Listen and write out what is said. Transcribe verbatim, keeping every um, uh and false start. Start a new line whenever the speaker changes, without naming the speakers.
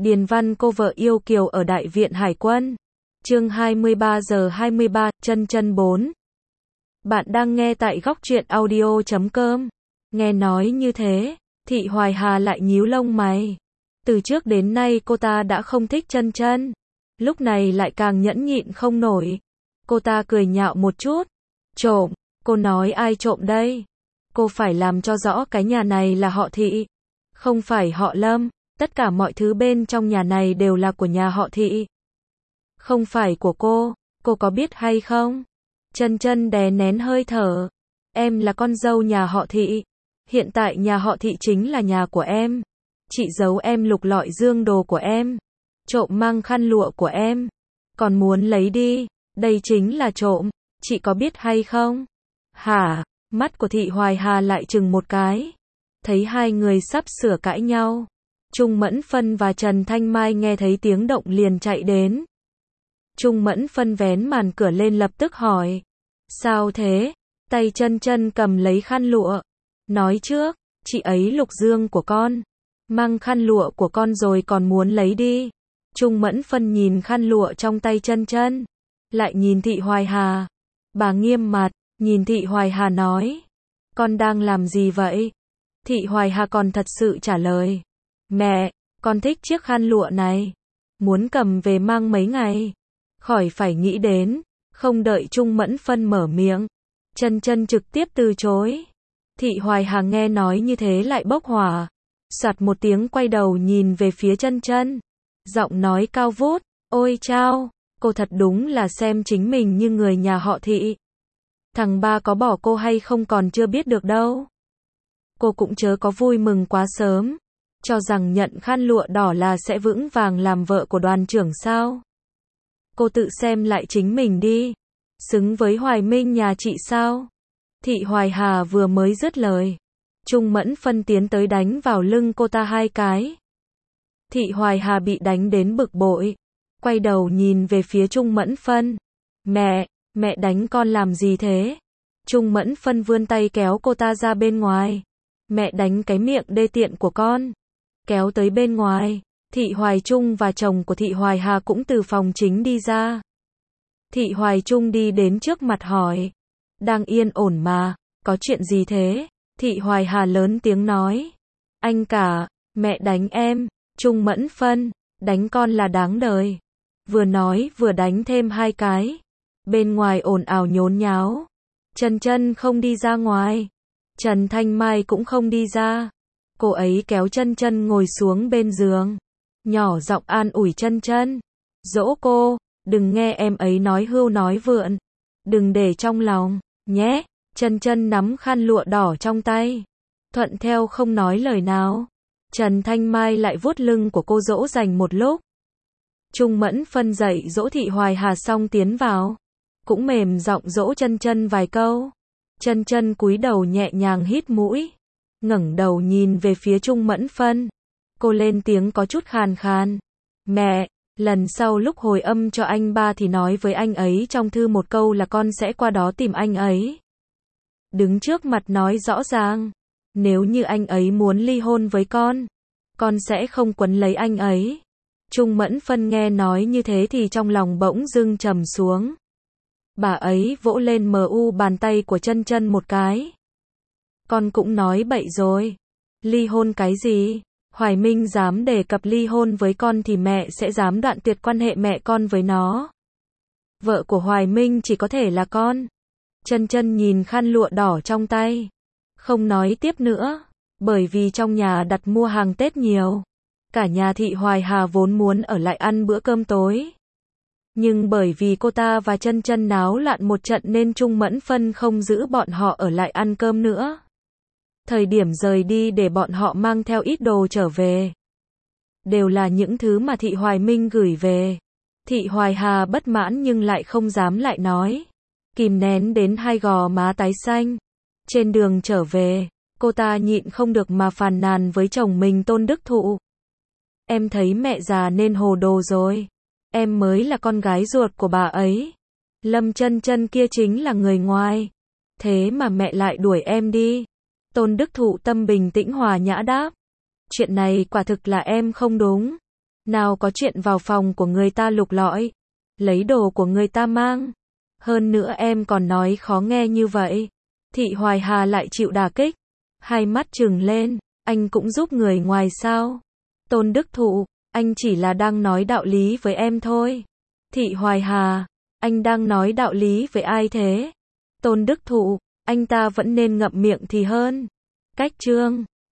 Điền Văn cô vợ yêu kiều ở Đại viện Hải quân. Chương hai mươi ba giờ hai mươi ba, Chân Chân bốn. Bạn đang nghe tại góc truyện audio chấm com. Nghe nói như thế, Thị Hoài Hà lại nhíu lông mày. Từ trước đến nay cô ta đã không thích Chân Chân, lúc này lại càng nhẫn nhịn không nổi. Cô ta cười nhạo một chút. Trộm, cô nói ai trộm đây? Cô phải làm cho rõ cái nhà này là họ Thị, không phải họ Lâm. Tất cả mọi thứ bên trong nhà này đều là của nhà họ Thị, không phải của cô, cô có biết hay không? Chân Chân đè nén hơi thở. Em là con dâu nhà họ Thị. Hiện tại nhà họ Thị chính là nhà của em. Chị giấu em lục lọi dương đồ của em, trộm mang khăn lụa của em, còn muốn lấy đi. Đây chính là trộm, chị có biết hay không? Hả? Mắt của Thị Hoài Hà lại chừng một cái. Thấy hai người sắp sửa cãi nhau, Trung Mẫn Phân và Trần Thanh Mai nghe thấy tiếng động liền chạy đến. Trung Mẫn Phân vén màn cửa lên lập tức hỏi. Sao thế? Tay Chân Chân cầm lấy khăn lụa. Nói trước, chị ấy lục dương của con, mang khăn lụa của con rồi còn muốn lấy đi. Trung Mẫn Phân nhìn khăn lụa trong tay Chân Chân, lại nhìn Thị Hoài Hà. Bà nghiêm mặt, nhìn Thị Hoài Hà nói. Con đang làm gì vậy? Thị Hoài Hà còn thật sự trả lời. Mẹ, con thích chiếc khăn lụa này, muốn cầm về mang mấy ngày. Khỏi phải nghĩ đến. Không đợi Trung Mẫn Phân mở miệng, Chân Chân trực tiếp từ chối. Thị Hoài Hà nghe nói như thế lại bốc hỏa. Soạt một tiếng quay đầu nhìn về phía Chân Chân, giọng nói cao vút. Ôi chao, cô thật đúng là xem chính mình như người nhà họ Thị. Thằng ba có bỏ cô hay không còn chưa biết được đâu. Cô cũng chớ có vui mừng quá sớm, cho rằng nhận khăn lụa đỏ là sẽ vững vàng làm vợ của đoàn trưởng sao? Cô tự xem lại chính mình đi, xứng với Hoài Minh nhà chị sao? Thị Hoài Hà vừa mới dứt lời, Trung Mẫn Phân tiến tới đánh vào lưng cô ta hai cái. Thị Hoài Hà bị đánh đến bực bội, quay đầu nhìn về phía Trung Mẫn Phân. Mẹ, mẹ đánh con làm gì thế? Trung Mẫn Phân vươn tay kéo cô ta ra bên ngoài. Mẹ đánh cái miệng đê tiện của con. Kéo tới bên ngoài, Thị Hoài Trung và chồng của Thị Hoài Hà cũng từ phòng chính đi ra. Thị Hoài Trung đi đến trước mặt hỏi. Đang yên ổn mà, có chuyện gì thế? Thị Hoài Hà lớn tiếng nói. Anh cả, mẹ đánh em. Trung Mẫn Phân, đánh con là đáng đời. Vừa nói vừa đánh thêm hai cái. Bên ngoài ồn ào nhốn nháo. Chân Chân không đi ra ngoài, Trần Thanh Mai cũng không đi ra. Cô ấy kéo Chân Chân ngồi xuống bên giường, nhỏ giọng an ủi Chân Chân. Dỗ cô, đừng nghe em ấy nói hưu nói vượn, đừng để trong lòng, nhé. Chân Chân nắm khăn lụa đỏ trong tay, thuận theo không nói lời nào. Trần Thanh Mai lại vuốt lưng của cô dỗ dành một lúc. Trung Mẫn Phân dậy dỗ Thị Hoài Hà xong tiến vào, cũng mềm giọng dỗ Chân Chân vài câu. Chân Chân cúi đầu nhẹ nhàng hít mũi, ngẩng đầu nhìn về phía Trung Mẫn Phân. Cô lên tiếng có chút khàn khàn. Mẹ, lần sau lúc hồi âm cho anh ba thì nói với anh ấy trong thư một câu là con sẽ qua đó tìm anh ấy. Đứng trước mặt nói rõ ràng, nếu như anh ấy muốn ly hôn với con, con sẽ không quấn lấy anh ấy. Trung Mẫn Phân nghe nói như thế thì trong lòng bỗng dưng trầm xuống. Bà ấy vỗ lên mờ u bàn tay của Chân Chân một cái. Con cũng nói bậy rồi. Ly hôn cái gì? Hoài Minh dám đề cập ly hôn với con thì mẹ sẽ dám đoạn tuyệt quan hệ mẹ con với nó. Vợ của Hoài Minh chỉ có thể là con. Chân Chân nhìn khăn lụa đỏ trong tay, không nói tiếp nữa, bởi vì trong nhà đặt mua hàng Tết nhiều. Cả nhà Thị Hoài Hà vốn muốn ở lại ăn bữa cơm tối, nhưng bởi vì cô ta và Chân Chân náo loạn một trận nên Trung Mẫn Phân không giữ bọn họ ở lại ăn cơm nữa. Thời điểm rời đi để bọn họ mang theo ít đồ trở về, đều là những thứ mà Thị Hoài Minh gửi về. Thị Hoài Hà bất mãn nhưng lại không dám lại nói, kìm nén đến hai gò má tái xanh. Trên đường trở về, cô ta nhịn không được mà phàn nàn với chồng mình Tôn Đức Thụ. Em thấy mẹ già nên hồ đồ rồi. Em mới là con gái ruột của bà ấy. Lâm Chân Chân kia chính là người ngoài. Thế mà mẹ lại đuổi em đi. Tôn Đức Thụ tâm bình tĩnh hòa nhã đáp. Chuyện này quả thực là em không đúng. Nào có chuyện vào phòng của người ta lục lọi, lấy đồ của người ta mang. Hơn nữa em còn nói khó nghe như vậy. Thị Hoài Hà lại chịu đả kích. Hai mắt trừng lên, anh cũng giúp người ngoài sao? Tôn Đức Thụ, anh chỉ là đang nói đạo lý với em thôi. Thị Hoài Hà, anh đang nói đạo lý với ai thế? Tôn Đức Thụ, anh ta vẫn nên ngậm miệng thì hơn. Cách Trương